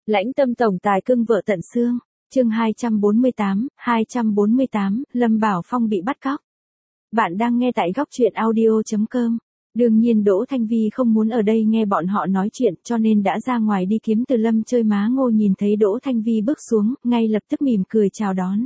Lãnh tâm tổng tài cưng vợ tận xương. Chương 248, Lâm Bảo Phong bị bắt cóc. Bạn đang nghe tại góc truyện audio.com. Đương nhiên Đỗ Thanh Vi không muốn ở đây nghe bọn họ nói chuyện, cho nên đã ra ngoài đi kiếm Từ Lâm chơi. Má Ngô nhìn thấy Đỗ Thanh Vi bước xuống, ngay lập tức mỉm cười chào đón.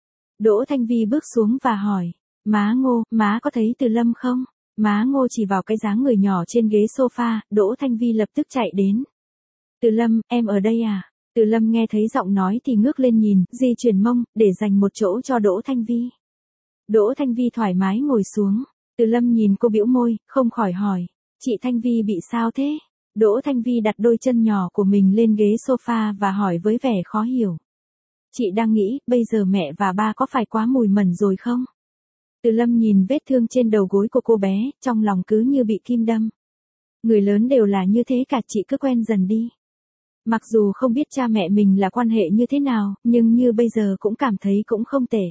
Đỗ Thanh Vi bước xuống và hỏi, má Ngô, má có thấy Từ Lâm không? Má Ngô chỉ vào cái dáng người nhỏ trên ghế sofa, Đỗ Thanh Vi lập tức chạy đến. Từ Lâm, em ở đây à? Từ Lâm nghe thấy giọng nói thì ngước lên nhìn, di chuyển mông, để dành một chỗ cho Đỗ Thanh Vi. Đỗ Thanh Vi thoải mái ngồi xuống. Từ Lâm nhìn cô bĩu môi, không khỏi hỏi, chị Thanh Vi bị sao thế? Đỗ Thanh Vi đặt đôi chân nhỏ của mình lên ghế sofa và hỏi với vẻ khó hiểu. Chị đang nghĩ, bây giờ mẹ và ba có phải quá mùi mẩn rồi không? Từ Lâm nhìn vết thương trên đầu gối của cô bé, trong lòng cứ như bị kim đâm. Người lớn đều là như thế cả, chị cứ quen dần đi. Mặc dù không biết cha mẹ mình là quan hệ như thế nào, nhưng như bây giờ cũng cảm thấy cũng không tệ.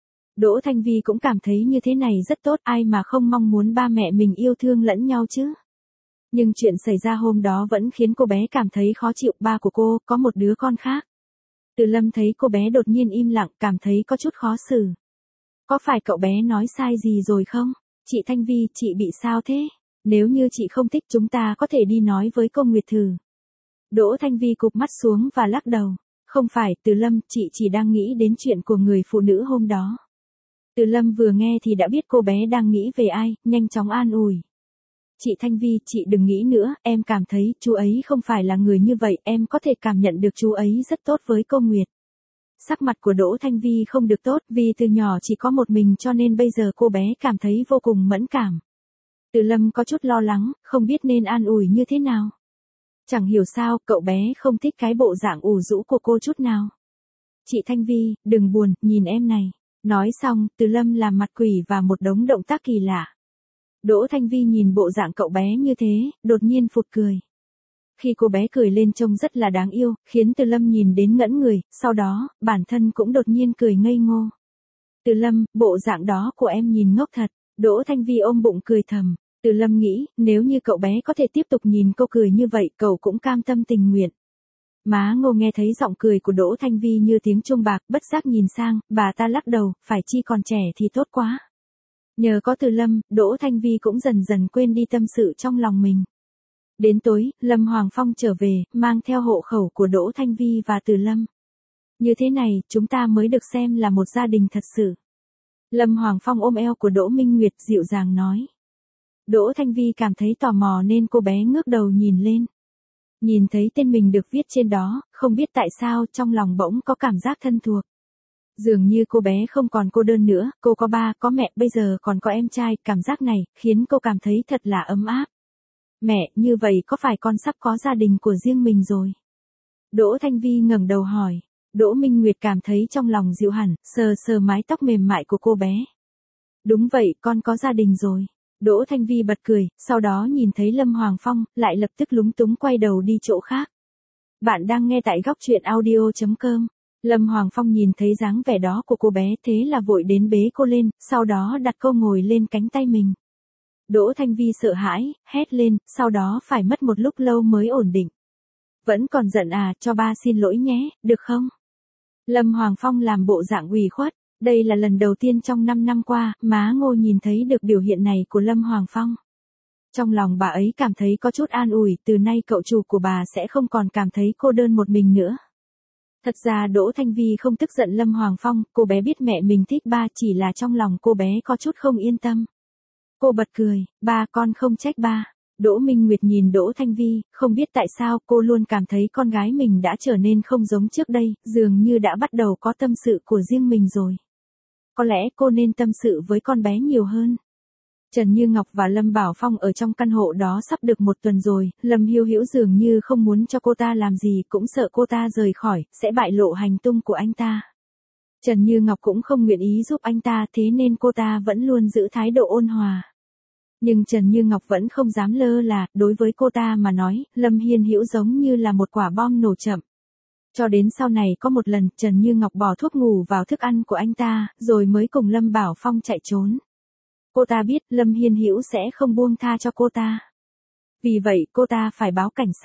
Đỗ Thanh Vi cũng cảm thấy như thế này rất tốt, ai mà không mong muốn ba mẹ mình yêu thương lẫn nhau chứ. Nhưng chuyện xảy ra hôm đó vẫn khiến cô bé cảm thấy khó chịu, ba của cô có một đứa con khác. Từ Lâm thấy cô bé đột nhiên im lặng, cảm thấy có chút khó xử. Có phải cậu bé nói sai gì rồi không? Chị Thanh Vi, chị bị sao thế? Nếu như chị không thích chúng ta có thể đi nói với cô Nguyệt thử. Đỗ Thanh Vi cụp mắt xuống và lắc đầu. Không phải, Từ Lâm, chị chỉ đang nghĩ đến chuyện của người phụ nữ hôm đó. Từ Lâm vừa nghe thì đã biết cô bé đang nghĩ về ai, nhanh chóng an ủi. Chị Thanh Vi, chị đừng nghĩ nữa, em cảm thấy chú ấy không phải là người như vậy, em có thể cảm nhận được chú ấy rất tốt với cô Nguyệt. Sắc mặt của Đỗ Thanh Vi không được tốt, vì từ nhỏ chỉ có một mình cho nên bây giờ cô bé cảm thấy vô cùng mẫn cảm. Từ Lâm có chút lo lắng, không biết nên an ủi như thế nào. Chẳng hiểu sao, cậu bé không thích cái bộ dạng ủ rũ của cô chút nào. Chị Thanh Vi, đừng buồn, nhìn em này. Nói xong, Từ Lâm làm mặt quỷ và một đống động tác kỳ lạ. Đỗ Thanh Vi nhìn bộ dạng cậu bé như thế, đột nhiên phụt cười. Khi cô bé cười lên trông rất là đáng yêu, khiến Từ Lâm nhìn đến ngẩn người, sau đó, bản thân cũng đột nhiên cười ngây ngô. Từ Lâm, bộ dạng đó của em nhìn ngốc thật. Đỗ Thanh Vi ôm bụng cười thầm. Từ Lâm nghĩ, nếu như cậu bé có thể tiếp tục nhìn cô cười như vậy, cậu cũng cam tâm tình nguyện. Má Ngô nghe thấy giọng cười của Đỗ Thanh Vi như tiếng chuông bạc, bất giác nhìn sang, bà ta lắc đầu, phải chi còn trẻ thì tốt quá. Nhờ có Từ Lâm, Đỗ Thanh Vi cũng dần dần quên đi tâm sự trong lòng mình. Đến tối, Lâm Hoàng Phong trở về, mang theo hộ khẩu của Đỗ Thanh Vi và Từ Lâm. Như thế này, chúng ta mới được xem là một gia đình thật sự. Lâm Hoàng Phong ôm eo của Đỗ Minh Nguyệt dịu dàng nói. Đỗ Thanh Vi cảm thấy tò mò nên cô bé ngước đầu nhìn lên. Nhìn thấy tên mình được viết trên đó, không biết tại sao trong lòng bỗng có cảm giác thân thuộc. Dường như cô bé không còn cô đơn nữa, cô có ba, có mẹ, bây giờ còn có em trai, cảm giác này khiến cô cảm thấy thật là ấm áp. Mẹ, như vậy có phải con sắp có gia đình của riêng mình rồi? Đỗ Thanh Vi ngẩng đầu hỏi. Đỗ Minh Nguyệt cảm thấy trong lòng dịu hẳn, sờ sờ mái tóc mềm mại của cô bé. Đúng vậy, con có gia đình rồi. Đỗ Thanh Vi bật cười, sau đó nhìn thấy Lâm Hoàng Phong, lại lập tức lúng túng quay đầu đi chỗ khác. Bạn đang nghe tại góc truyện audio.com. Lâm Hoàng Phong nhìn thấy dáng vẻ đó của cô bé, thế là vội đến bế cô lên, sau đó đặt cô ngồi lên cánh tay mình. Đỗ Thanh Vi sợ hãi, hét lên, sau đó phải mất một lúc lâu mới ổn định. Vẫn còn giận à, cho ba xin lỗi nhé, được không? Lâm Hoàng Phong làm bộ dạng ủy khuất. Đây là lần đầu tiên trong 5 năm qua, má Ngô nhìn thấy được biểu hiện này của Lâm Hoàng Phong. Trong lòng bà ấy cảm thấy có chút an ủi, từ nay cậu chủ của bà sẽ không còn cảm thấy cô đơn một mình nữa. Thật ra Đỗ Thanh Vi không tức giận Lâm Hoàng Phong, cô bé biết mẹ mình thích ba, chỉ là trong lòng cô bé có chút không yên tâm. Cô bật cười, ba, con không trách ba. Đỗ Minh Nguyệt nhìn Đỗ Thanh Vi, không biết tại sao cô luôn cảm thấy con gái mình đã trở nên không giống trước đây, dường như đã bắt đầu có tâm sự của riêng mình rồi. Có lẽ cô nên tâm sự với con bé nhiều hơn. Trần Như Ngọc và Lâm Bảo Phong ở trong căn hộ đó sắp được một tuần rồi, Lâm Hiếu Hữu dường như không muốn cho cô ta làm gì, cũng sợ cô ta rời khỏi, sẽ bại lộ hành tung của anh ta. Trần Như Ngọc cũng không nguyện ý giúp anh ta, thế nên cô ta vẫn luôn giữ thái độ ôn hòa. Nhưng Trần Như Ngọc vẫn không dám lơ là, đối với cô ta mà nói, Lâm Hiên Hữu giống như là một quả bom nổ chậm. Cho đến sau này có một lần, Trần Như Ngọc bỏ thuốc ngủ vào thức ăn của anh ta, rồi mới cùng Lâm Bảo Phong chạy trốn. Cô ta biết Lâm Hiên Hữu sẽ không buông tha cho cô ta. Vì vậy cô ta phải báo cảnh sát.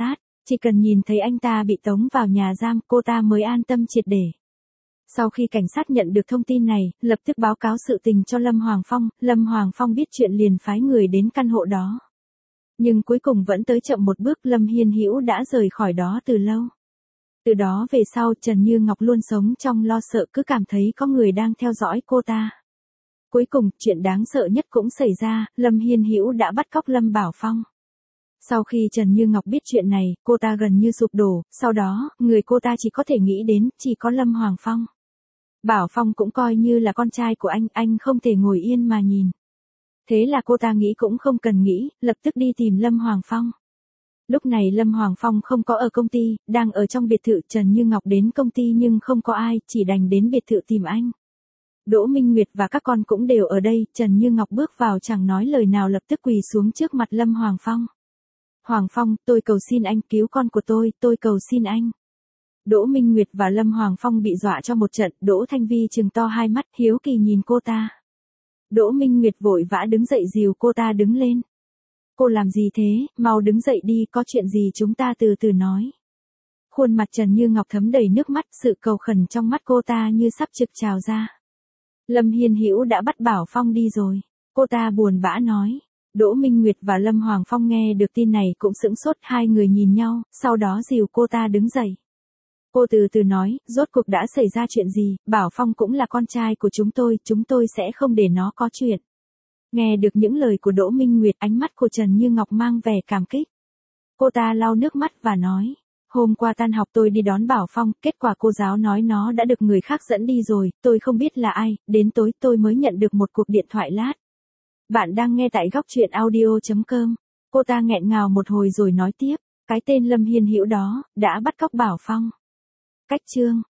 Chỉ cần nhìn thấy anh ta bị tống vào nhà giam, cô ta mới an tâm triệt để. Sau khi cảnh sát nhận được thông tin này, lập tức báo cáo sự tình cho Lâm Hoàng Phong, Lâm Hoàng Phong biết chuyện liền phái người đến căn hộ đó. Nhưng cuối cùng vẫn tới chậm một bước, Lâm Hiên Hữu đã rời khỏi đó từ lâu. Từ đó về sau Trần Như Ngọc luôn sống trong lo sợ, cứ cảm thấy có người đang theo dõi cô ta. Cuối cùng, chuyện đáng sợ nhất cũng xảy ra, Lâm Hiên Hữu đã bắt cóc Lâm Bảo Phong. Sau khi Trần Như Ngọc biết chuyện này, cô ta gần như sụp đổ, sau đó, người cô ta chỉ có thể nghĩ đến, chỉ có Lâm Hoàng Phong. Bảo Phong cũng coi như là con trai của anh không thể ngồi yên mà nhìn. Thế là cô ta nghĩ cũng không cần nghĩ, lập tức đi tìm Lâm Hoàng Phong. Lúc này Lâm Hoàng Phong không có ở công ty, đang ở trong biệt thự. Trần Như Ngọc đến công ty nhưng không có ai, chỉ đành đến biệt thự tìm anh. Đỗ Minh Nguyệt và các con cũng đều ở đây. Trần Như Ngọc bước vào chẳng nói lời nào, lập tức quỳ xuống trước mặt Lâm Hoàng Phong. Hoàng Phong, tôi cầu xin anh cứu con của tôi cầu xin anh. Đỗ Minh Nguyệt và Lâm Hoàng Phong bị dọa cho một trận. Đỗ Thanh Vi trừng to hai mắt hiếu kỳ nhìn cô ta. Đỗ Minh Nguyệt vội vã đứng dậy dìu cô ta đứng lên. Cô làm gì thế, mau đứng dậy đi, có chuyện gì chúng ta từ từ nói. Khuôn mặt Trần Như Ngọc thấm đầy nước mắt, sự cầu khẩn trong mắt cô ta như sắp trực trào ra. Lâm Hiên Hữu đã bắt Bảo Phong đi rồi. Cô ta buồn bã nói. Đỗ Minh Nguyệt và Lâm Hoàng Phong nghe được tin này cũng sững sốt, hai người nhìn nhau, sau đó dìu cô ta đứng dậy. Cô từ từ nói, rốt cuộc đã xảy ra chuyện gì, Bảo Phong cũng là con trai của chúng tôi sẽ không để nó có chuyện. Nghe được những lời của Đỗ Minh Nguyệt, ánh mắt của Trần Như Ngọc mang vẻ cảm kích. Cô ta lau nước mắt và nói, hôm qua tan học tôi đi đón Bảo Phong, kết quả cô giáo nói nó đã được người khác dẫn đi rồi, tôi không biết là ai, đến tối tôi mới nhận được một cuộc điện thoại lát. Bạn đang nghe tại góc truyện audio.com. Cô ta nghẹn ngào một hồi rồi nói tiếp, cái tên Lâm Hiên Hữu đó, đã bắt cóc Bảo Phong. Cách chương